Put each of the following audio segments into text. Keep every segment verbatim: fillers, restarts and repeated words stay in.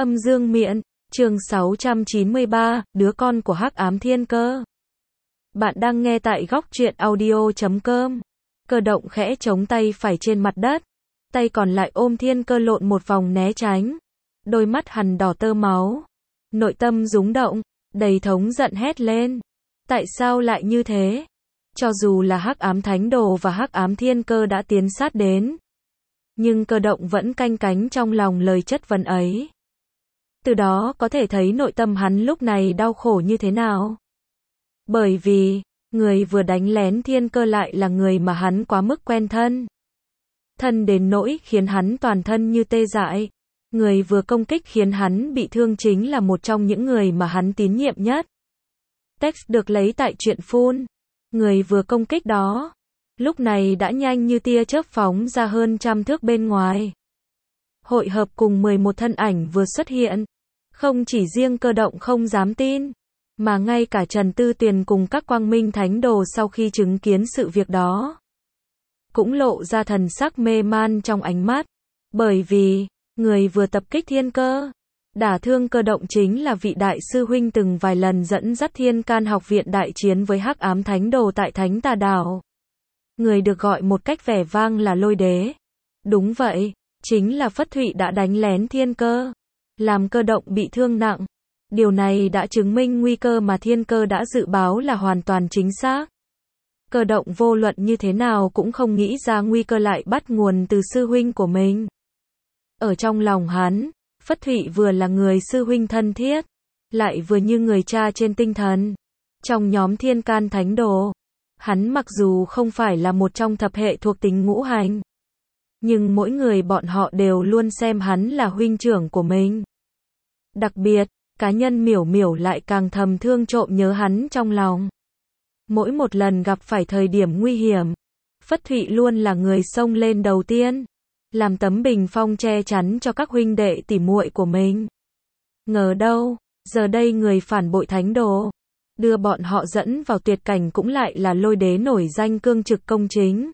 Âm dương miện, chương sáu trăm chín mươi ba, đứa con của Hắc Ám Thiên Cơ. Bạn đang nghe tại góc truyện audio chấm com. Cơ động khẽ chống tay phải trên mặt đất, tay còn lại ôm Thiên Cơ lộn một vòng né tránh. Đôi mắt hắn đỏ tơ máu, nội tâm rúng động, đầy thống giận hét lên. Tại sao lại như thế? Cho dù là Hắc Ám Thánh Đồ và Hắc Ám Thiên Cơ đã tiến sát đến, nhưng Cơ động vẫn canh cánh trong lòng lời chất vấn ấy. Từ đó có thể thấy nội tâm hắn lúc này đau khổ như thế nào. Bởi vì, người vừa đánh lén Thiên Cơ lại là người mà hắn quá mức quen thân. Thân đến nỗi khiến hắn toàn thân như tê dại. Người vừa công kích khiến hắn bị thương chính là một trong những người mà hắn tín nhiệm nhất. Text được lấy tại truyện phun. Người vừa công kích đó, lúc này đã nhanh như tia chớp phóng ra hơn trăm thước bên ngoài. Hội hợp cùng mười một thân ảnh vừa xuất hiện. Không chỉ riêng Cơ động không dám tin, mà ngay cả Trần Tư Tuyền cùng các quang minh thánh đồ sau khi chứng kiến sự việc đó, cũng lộ ra thần sắc mê man trong ánh mắt. Bởi vì, người vừa tập kích Thiên Cơ, đả thương Cơ động chính là vị đại sư huynh từng vài lần dẫn dắt Thiên Can học viện đại chiến với Hắc Ám Thánh Đồ tại Thánh Tà Đảo. Người được gọi một cách vẻ vang là Lôi Đế. Đúng vậy, chính là Phất Thụy đã đánh lén Thiên Cơ, làm Cơ động bị thương nặng. Điều này đã chứng minh nguy cơ mà Thiên Cơ đã dự báo là hoàn toàn chính xác. Cơ động vô luận như thế nào cũng không nghĩ ra nguy cơ lại bắt nguồn từ sư huynh của mình. Ở trong lòng hắn, Phất Thụy vừa là người sư huynh thân thiết, lại vừa như người cha trên tinh thần. Trong nhóm Thiên Can Thánh Đồ, hắn mặc dù không phải là một trong thập hệ thuộc tính ngũ hành, nhưng mỗi người bọn họ đều luôn xem hắn là huynh trưởng của mình. Đặc biệt, cá nhân Miểu Miểu lại càng thầm thương trộm nhớ hắn trong lòng. Mỗi một lần gặp phải thời điểm nguy hiểm, Phất Thụy luôn là người xông lên đầu tiên, làm tấm bình phong che chắn cho các huynh đệ tỉ muội của mình. Ngờ đâu, giờ đây người phản bội Thánh Đồ, đưa bọn họ dẫn vào tuyệt cảnh cũng lại là Lôi Đế nổi danh cương trực công chính.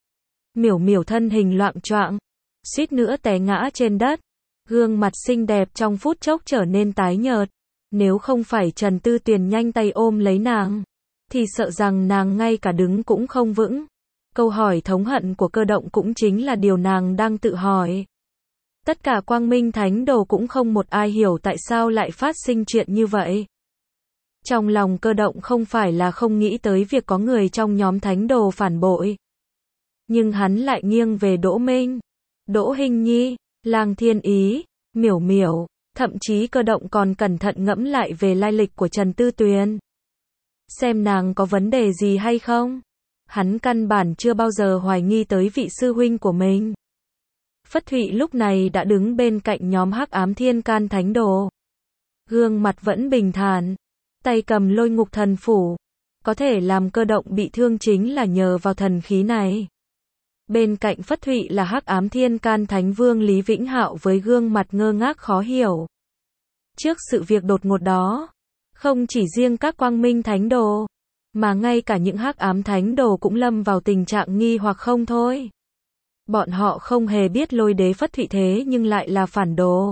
Miểu Miểu thân hình loạng choạng, suýt nữa té ngã trên đất, gương mặt xinh đẹp trong phút chốc trở nên tái nhợt. Nếu không phải Trần Tư Tuyền nhanh tay ôm lấy nàng, thì sợ rằng nàng ngay cả đứng cũng không vững. Câu hỏi thống hận của Cơ động cũng chính là điều nàng đang tự hỏi. Tất cả quang minh thánh đồ cũng không một ai hiểu tại sao lại phát sinh chuyện như vậy. Trong lòng Cơ động không phải là không nghĩ tới việc có người trong nhóm thánh đồ phản bội, nhưng hắn lại nghiêng về Đỗ Minh, Đỗ Hinh Nhi, Lang Thiên Ý, Miểu Miểu. Thậm chí Cơ động còn cẩn thận ngẫm lại về lai lịch của Trần Tư Tuyền, xem nàng có vấn đề gì hay không. Hắn căn bản chưa bao giờ hoài nghi tới vị sư huynh của mình. Phất Thụy lúc này đã đứng bên cạnh nhóm Hắc Ám Thiên Can Thánh Đồ. Gương mặt vẫn bình thản, tay cầm Lôi Ngục Thần Phủ. Có thể làm Cơ động bị thương chính là nhờ vào thần khí này. Bên cạnh Phất Thụy là Hắc Ám Thiên Can Thánh Vương Lý Vĩnh Hạo với gương mặt ngơ ngác khó hiểu. Trước sự việc đột ngột đó, không chỉ riêng các quang minh thánh đồ, mà ngay cả những Hắc Ám Thánh Đồ cũng lâm vào tình trạng nghi hoặc không thôi. Bọn họ không hề biết Lôi Đế Phất Thụy thế nhưng lại là phản đồ.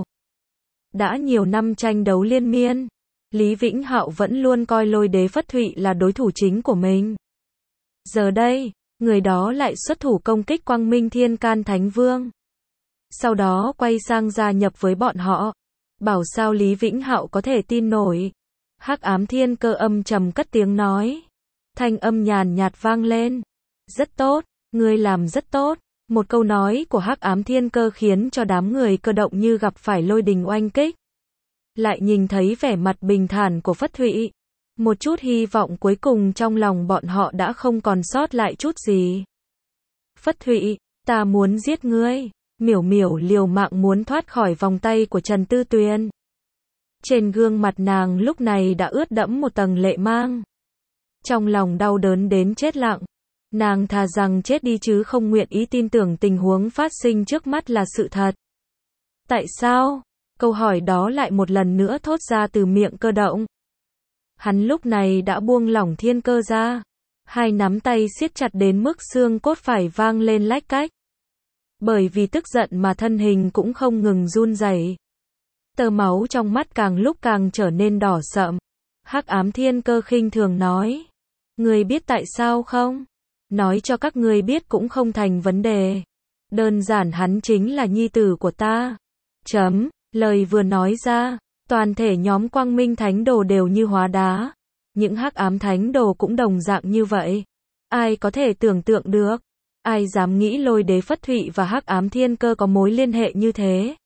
Đã nhiều năm tranh đấu liên miên, Lý Vĩnh Hạo vẫn luôn coi Lôi Đế Phất Thụy là đối thủ chính của mình. Giờ đây, người đó lại xuất thủ công kích Quang Minh Thiên Can Thánh Vương. Sau đó quay sang gia nhập với bọn họ. Bảo sao Lý Vĩnh Hạo có thể tin nổi. Hắc Ám Thiên Cơ âm trầm cất tiếng nói. Thanh âm nhàn nhạt vang lên. Rất tốt, ngươi làm rất tốt. Một câu nói của Hắc Ám Thiên Cơ khiến cho đám người Cơ động như gặp phải lôi đình oanh kích. Lại nhìn thấy vẻ mặt bình thản của Phất Thụy. Một chút hy vọng cuối cùng trong lòng bọn họ đã không còn sót lại chút gì. Phất Thụy, ta muốn giết ngươi. Miểu Miểu liều mạng muốn thoát khỏi vòng tay của Trần Tư Tuyền. Trên gương mặt nàng lúc này đã ướt đẫm một tầng lệ mang. Trong lòng đau đớn đến chết lặng. Nàng thà rằng chết đi chứ không nguyện ý tin tưởng tình huống phát sinh trước mắt là sự thật. Tại sao? Câu hỏi đó lại một lần nữa thốt ra từ miệng Cơ động. Hắn lúc này đã buông lỏng Thiên Cơ ra. Hai nắm tay siết chặt đến mức xương cốt phải vang lên lách cách. Bởi vì tức giận mà thân hình cũng không ngừng run rẩy. Tơ máu trong mắt càng lúc càng trở nên đỏ sậm. Hắc ám thiên cơ khinh thường nói. Ngươi biết tại sao không? Nói cho các ngươi biết cũng không thành vấn đề. Đơn giản hắn chính là nhi tử của ta. Chấm, lời vừa nói ra, toàn thể nhóm Quang Minh Thánh Đồ đều như hóa đá. Những hắc ám thánh đồ cũng đồng dạng như vậy. Ai có thể tưởng tượng được? Ai dám nghĩ Lôi Đế Phất Thụy và hắc ám thiên cơ có mối liên hệ như thế?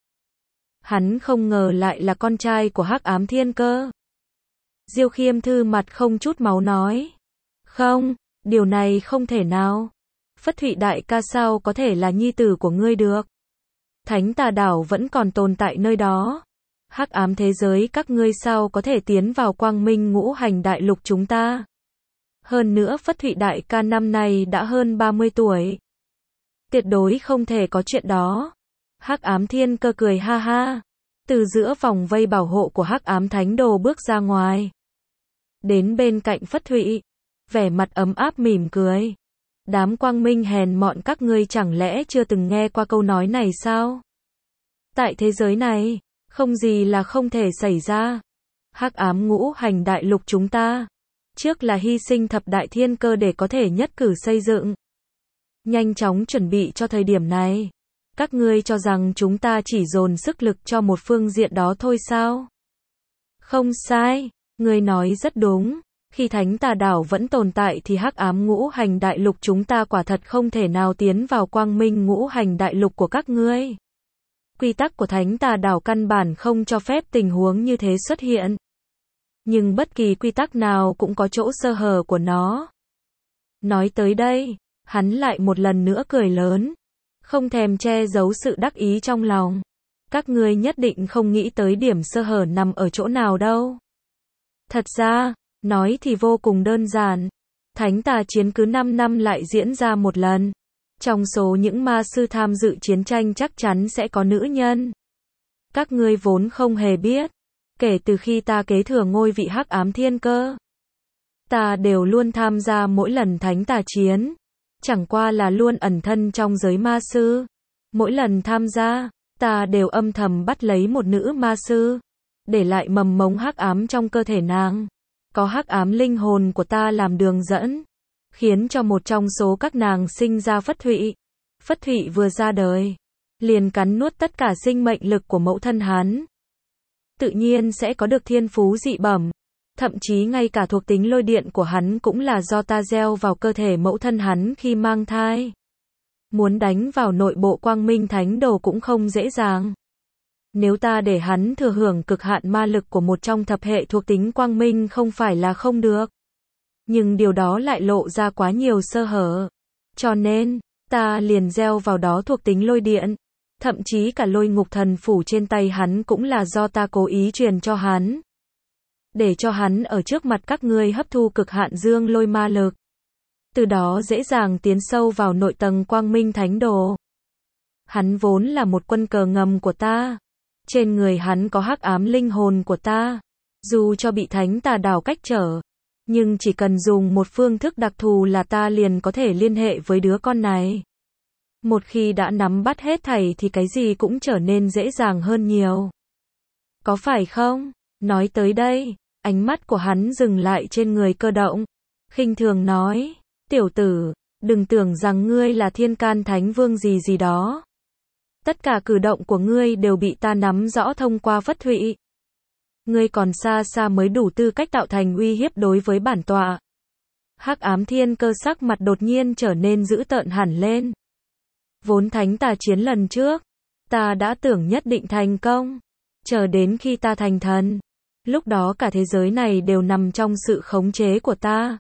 Hắn không ngờ lại là con trai của hắc ám thiên cơ. Diêu Khiêm Thư mặt không chút máu nói. Không, điều này không thể nào. Phất Thụy đại ca sao có thể là nhi tử của ngươi được? Thánh Tà Đảo vẫn còn tồn tại nơi đó. Hắc ám thế giới các ngươi sao có thể tiến vào Quang Minh Ngũ Hành Đại Lục chúng ta? Hơn nữa Phất Thụy đại ca năm nay đã hơn ba mươi tuổi. Tuyệt đối không thể có chuyện đó. Hắc ám thiên cơ cười ha ha. Từ giữa vòng vây bảo hộ của hắc ám thánh đồ bước ra ngoài. Đến bên cạnh Phất Thụy. Vẻ mặt ấm áp mỉm cười. Đám quang minh hèn mọn các ngươi chẳng lẽ chưa từng nghe qua câu nói này sao? Tại thế giới này, không gì là không thể xảy ra. Hắc ám ngũ hành đại lục chúng ta. Trước là hy sinh thập đại thiên cơ để có thể nhất cử xây dựng. Nhanh chóng chuẩn bị cho thời điểm này. Các ngươi cho rằng chúng ta chỉ dồn sức lực cho một phương diện đó thôi sao? Không sai, ngươi nói rất đúng. Khi Thánh Tà Đảo vẫn tồn tại thì hắc ám ngũ hành đại lục chúng ta quả thật không thể nào tiến vào quang minh ngũ hành đại lục của các ngươi. Quy tắc của Thánh Tà Đảo căn bản không cho phép tình huống như thế xuất hiện. Nhưng bất kỳ quy tắc nào cũng có chỗ sơ hở của nó. Nói tới đây, hắn lại một lần nữa cười lớn. Không thèm che giấu sự đắc ý trong lòng. Các ngươi nhất định không nghĩ tới điểm sơ hở nằm ở chỗ nào đâu. Thật ra, nói thì vô cùng đơn giản. Thánh tà chiến cứ năm năm lại diễn ra một lần. Trong số những ma sư tham dự chiến tranh chắc chắn sẽ có nữ nhân. Các ngươi vốn không hề biết. Kể từ khi ta kế thừa ngôi vị hắc ám thiên cơ, ta đều luôn tham gia mỗi lần thánh tà chiến. Chẳng qua là luôn ẩn thân trong giới ma sư. Mỗi lần tham gia, ta đều âm thầm bắt lấy một nữ ma sư, để lại mầm mống hắc ám trong cơ thể nàng. Có hắc ám linh hồn của ta làm đường dẫn, khiến cho một trong số các nàng sinh ra Phất Thụy. Phất Thụy vừa ra đời, liền cắn nuốt tất cả sinh mệnh lực của mẫu thân hắn. Tự nhiên sẽ có được thiên phú dị bẩm. Thậm chí ngay cả thuộc tính lôi điện của hắn cũng là do ta gieo vào cơ thể mẫu thân hắn khi mang thai. Muốn đánh vào nội bộ quang minh thánh đồ cũng không dễ dàng. Nếu ta để hắn thừa hưởng cực hạn ma lực của một trong thập hệ thuộc tính quang minh không phải là không được. Nhưng điều đó lại lộ ra quá nhiều sơ hở. Cho nên, ta liền gieo vào đó thuộc tính lôi điện. Thậm chí cả lôi ngục thần phủ trên tay hắn cũng là do ta cố ý truyền cho hắn. Để cho hắn ở trước mặt các ngươi hấp thu cực hạn dương lôi ma lực. Từ đó dễ dàng tiến sâu vào nội tầng quang minh thánh đồ. Hắn vốn là một quân cờ ngầm của ta. Trên người hắn có hắc ám linh hồn của ta. Dù cho bị thánh tà đảo cách trở, nhưng chỉ cần dùng một phương thức đặc thù là ta liền có thể liên hệ với đứa con này. Một khi đã nắm bắt hết thảy thì cái gì cũng trở nên dễ dàng hơn nhiều. Có phải không? Nói tới đây, ánh mắt của hắn dừng lại trên người Cơ Động. Khinh thường nói, tiểu tử, đừng tưởng rằng ngươi là thiên can thánh vương gì gì đó. Tất cả cử động của ngươi đều bị ta nắm rõ thông qua Phất Thụy. Ngươi còn xa xa mới đủ tư cách tạo thành uy hiếp đối với bản tọa. Hắc ám thiên cơ sắc mặt đột nhiên trở nên dữ tợn hẳn lên. Vốn thánh tà chiến lần trước, ta đã tưởng nhất định thành công. Chờ đến khi ta thành thần, lúc đó cả thế giới này đều nằm trong sự khống chế của ta.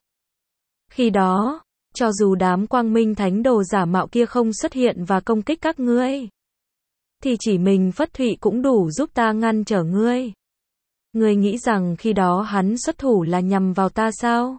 Khi đó, cho dù đám quang minh thánh đồ giả mạo kia không xuất hiện và công kích các ngươi, thì chỉ mình Phất Thụy cũng đủ giúp ta ngăn trở ngươi. Ngươi nghĩ rằng khi đó hắn xuất thủ là nhằm vào ta sao?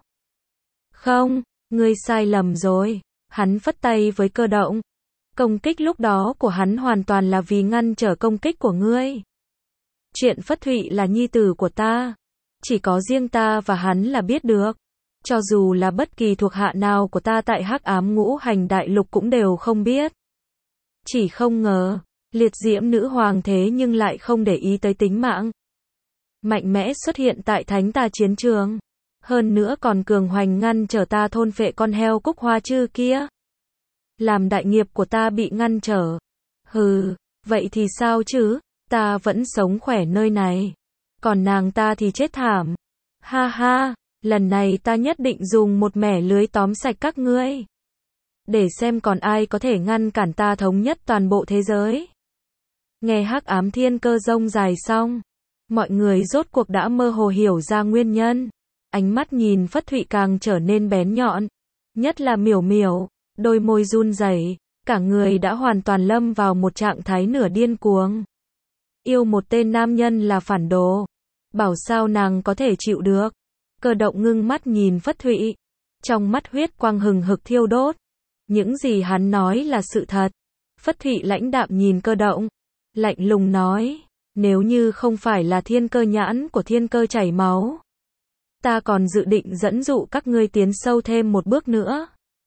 Không, ngươi sai lầm rồi. Hắn phất tay với Cơ Động. Công kích lúc đó của hắn hoàn toàn là vì ngăn trở công kích của ngươi. Chuyện Phất Thụy là nhi tử của ta, chỉ có riêng ta và hắn là biết được. Cho dù là bất kỳ thuộc hạ nào của ta tại hắc ám ngũ hành đại lục cũng đều không biết. Chỉ không ngờ, Liệt diễm nữ hoàng thế nhưng lại không để ý tới tính mạng. Mạnh mẽ xuất hiện tại thánh tà chiến trường. Hơn nữa còn cường hoành ngăn trở ta thôn phệ con heo cúc hoa chư kia. Làm đại nghiệp của ta bị ngăn trở. Hừ, vậy thì sao chứ, ta vẫn sống khỏe nơi này. Còn nàng ta thì chết thảm. Ha ha, lần này ta nhất định dùng một mẻ lưới tóm sạch các ngươi. Để xem còn ai có thể ngăn cản ta thống nhất toàn bộ thế giới. Nghe Hắc Ám Thiên Cơ rông dài xong, mọi người rốt cuộc đã mơ hồ hiểu ra nguyên nhân. Ánh mắt nhìn Phất Thụy càng trở nên bén nhọn. Nhất là Miểu Miểu, đôi môi run rẩy, cả người đã hoàn toàn lâm vào một trạng thái nửa điên cuồng. Yêu một tên nam nhân là phản đồ. Bảo sao nàng có thể chịu được. Cơ động ngưng mắt nhìn Phất Thụy. Trong mắt huyết quang hừng hực thiêu đốt. Những gì hắn nói là sự thật. Phất Thụy lãnh đạm nhìn cơ động. Lạnh lùng nói. Nếu như không phải là thiên cơ nhãn của thiên cơ chảy máu. Ta còn dự định dẫn dụ các ngươi tiến sâu thêm một bước nữa.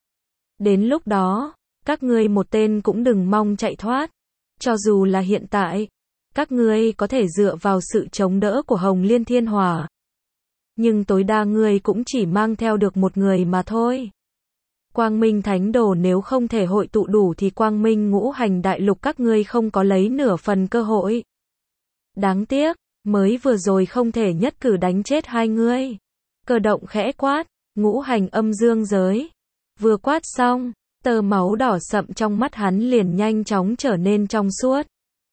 Đến lúc đó, các ngươi một tên cũng đừng mong chạy thoát. Cho dù là hiện tại, các ngươi có thể dựa vào sự chống đỡ của Hồng Liên Thiên Hỏa. Nhưng tối đa ngươi cũng chỉ mang theo được một người mà thôi. Quang Minh Thánh Đồ nếu không thể hội tụ đủ thì Quang Minh Ngũ Hành Đại Lục các ngươi không có lấy nửa phần cơ hội. Đáng tiếc, mới vừa rồi không thể nhất cử đánh chết hai ngươi. Cơ động khẽ quát, ngũ hành âm dương giới. Vừa quát xong, tơ máu đỏ sậm trong mắt hắn liền nhanh chóng trở nên trong suốt.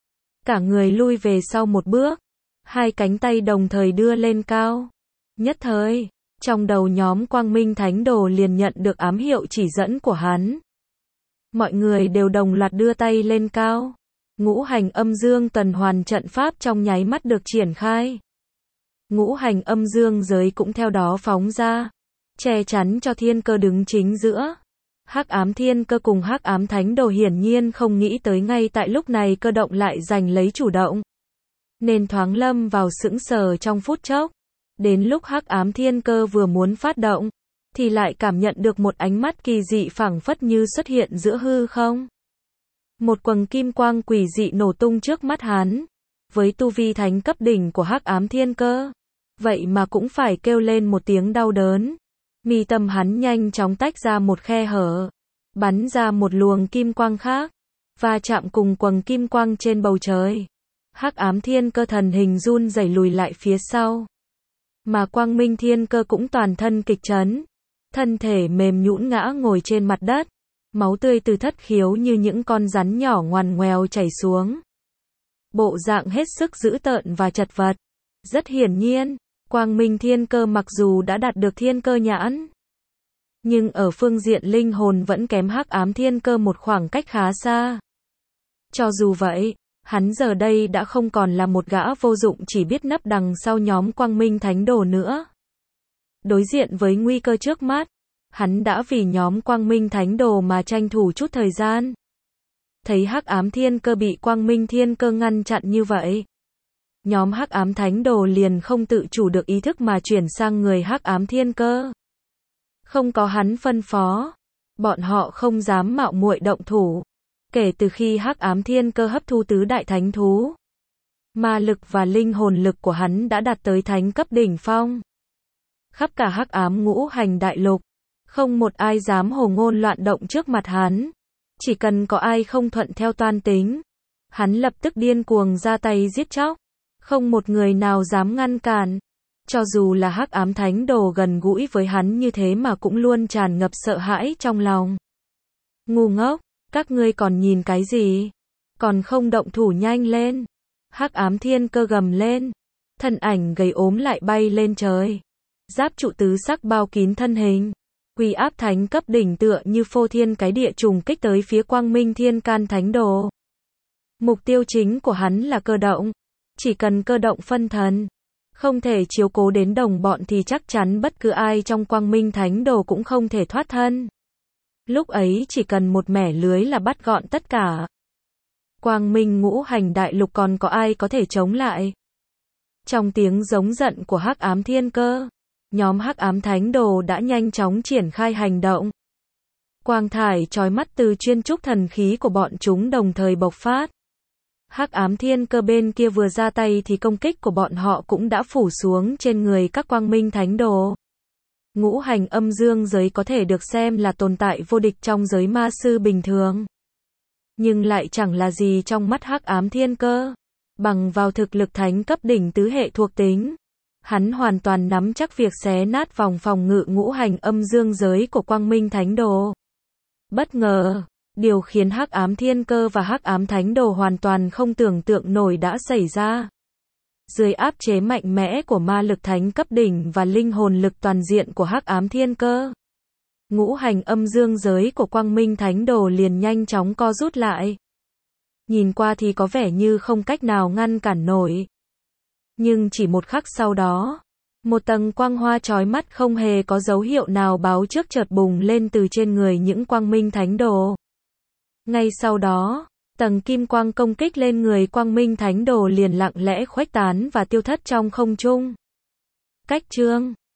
Cả người lui về sau một bước, hai cánh tay đồng thời đưa lên cao. Nhất thời, trong đầu nhóm Quang Minh Thánh Đồ liền nhận được ám hiệu chỉ dẫn của hắn. Mọi người đều đồng loạt đưa tay lên cao. Ngũ hành âm dương tuần hoàn trận pháp trong nháy mắt được triển khai. Ngũ hành âm dương giới cũng theo đó phóng ra, che chắn cho thiên cơ đứng chính giữa. Hắc Ám Thiên Cơ cùng Hắc Ám Thánh Đồ hiển nhiên không nghĩ tới ngay tại lúc này cơ động lại giành lấy chủ động. Nên thoáng lâm vào sững sờ trong phút chốc. Đến lúc Hắc Ám Thiên Cơ vừa muốn phát động, thì lại cảm nhận được một ánh mắt kỳ dị phảng phất như xuất hiện giữa hư không. Một quầng kim quang quỷ dị nổ tung trước mắt hắn. Với tu vi thánh cấp đỉnh của Hắc Ám Thiên Cơ, vậy mà cũng phải kêu lên một tiếng đau đớn. Mi tâm hắn nhanh chóng tách ra một khe hở, bắn ra một luồng kim quang khác, và chạm cùng quầng kim quang trên bầu trời. Hắc Ám Thiên Cơ thần hình run rẩy lùi lại phía sau. Mà Quang Minh Thiên Cơ cũng toàn thân kịch chấn, thân thể mềm nhũn ngã ngồi trên mặt đất, máu tươi từ thất khiếu như những con rắn nhỏ ngoằn ngoèo chảy xuống. Bộ dạng hết sức dữ tợn và chật vật. Rất hiển nhiên, Quang Minh Thiên Cơ mặc dù đã đạt được thiên cơ nhãn, nhưng ở phương diện linh hồn vẫn kém Hắc Ám Thiên Cơ một khoảng cách khá xa. Cho dù vậy, hắn giờ đây đã không còn là một gã vô dụng chỉ biết nấp đằng sau nhóm Quang Minh Thánh Đồ nữa. Đối diện với nguy cơ trước mắt, hắn đã vì nhóm Quang Minh Thánh Đồ mà tranh thủ chút thời gian. Thấy Hắc Ám Thiên Cơ bị Quang Minh Thiên Cơ ngăn chặn như vậy, nhóm Hắc Ám Thánh Đồ liền không tự chủ được ý thức mà chuyển sang người Hắc Ám Thiên Cơ. Không có hắn phân phó, bọn họ không dám mạo muội động thủ. Kể từ khi Hắc Ám Thiên Cơ hấp thu tứ đại thánh thú, ma lực và linh hồn lực của hắn đã đạt tới thánh cấp đỉnh phong. Khắp cả Hắc Ám Ngũ Hành Đại Lục, không một ai dám hồ ngôn loạn động trước mặt hắn. Chỉ cần có ai không thuận theo toan tính, hắn lập tức điên cuồng ra tay giết chóc. Không một người nào dám ngăn cản. Cho dù là Hắc Ám Thánh Đồ gần gũi với hắn như thế mà cũng luôn tràn ngập sợ hãi trong lòng. Ngu ngốc, các ngươi còn nhìn cái gì? Còn không động thủ nhanh lên. Hắc Ám Thiên Cơ gầm lên. Thân ảnh gầy ốm lại bay lên trời. Giáp trụ tứ sắc bao kín thân hình. Uy áp thánh cấp đỉnh tựa như phô thiên cái địa trùng kích tới phía Quang Minh Thiên Can Thánh Đồ. Mục tiêu chính của hắn là cơ động. Chỉ cần cơ động phân thần, không thể chiếu cố đến đồng bọn thì chắc chắn bất cứ ai trong Quang Minh Thánh Đồ cũng không thể thoát thân. Lúc ấy chỉ cần một mẻ lưới là bắt gọn tất cả. Quang Minh Ngũ Hành Đại Lục còn có ai có thể chống lại? Trong tiếng giống giận của Hắc Ám Thiên Cơ, nhóm Hắc Ám Thánh Đồ đã nhanh chóng triển khai hành động. Quang thải chói mắt từ chuyên trúc thần khí của bọn chúng đồng thời bộc phát. Hắc ám thiên cơ bên kia vừa ra tay thì công kích của bọn họ cũng đã phủ xuống trên người các quang minh thánh đồ. Ngũ hành âm dương giới có thể được xem là tồn tại vô địch trong giới ma sư bình thường. Nhưng lại chẳng là gì trong mắt hắc ám thiên cơ. Bằng vào thực lực thánh cấp đỉnh tứ hệ thuộc tính, hắn hoàn toàn nắm chắc việc xé nát vòng phòng ngự ngũ hành âm dương giới của quang minh thánh đồ. Bất ngờ, điều khiến hắc ám thiên cơ và hắc ám thánh đồ hoàn toàn không tưởng tượng nổi đã xảy ra. Dưới áp chế mạnh mẽ của ma lực thánh cấp đỉnh và linh hồn lực toàn diện của hắc ám thiên cơ, ngũ hành âm dương giới của quang minh thánh đồ liền nhanh chóng co rút lại. Nhìn qua thì có vẻ như không cách nào ngăn cản nổi. Nhưng chỉ một khắc sau đó, một tầng quang hoa chói mắt không hề có dấu hiệu nào báo trước chợt bùng lên từ trên người những quang minh thánh đồ. Ngay sau đó, tầng kim quang công kích lên người quang minh thánh đồ liền lặng lẽ khuếch tán và tiêu thất trong không trung. Cách chương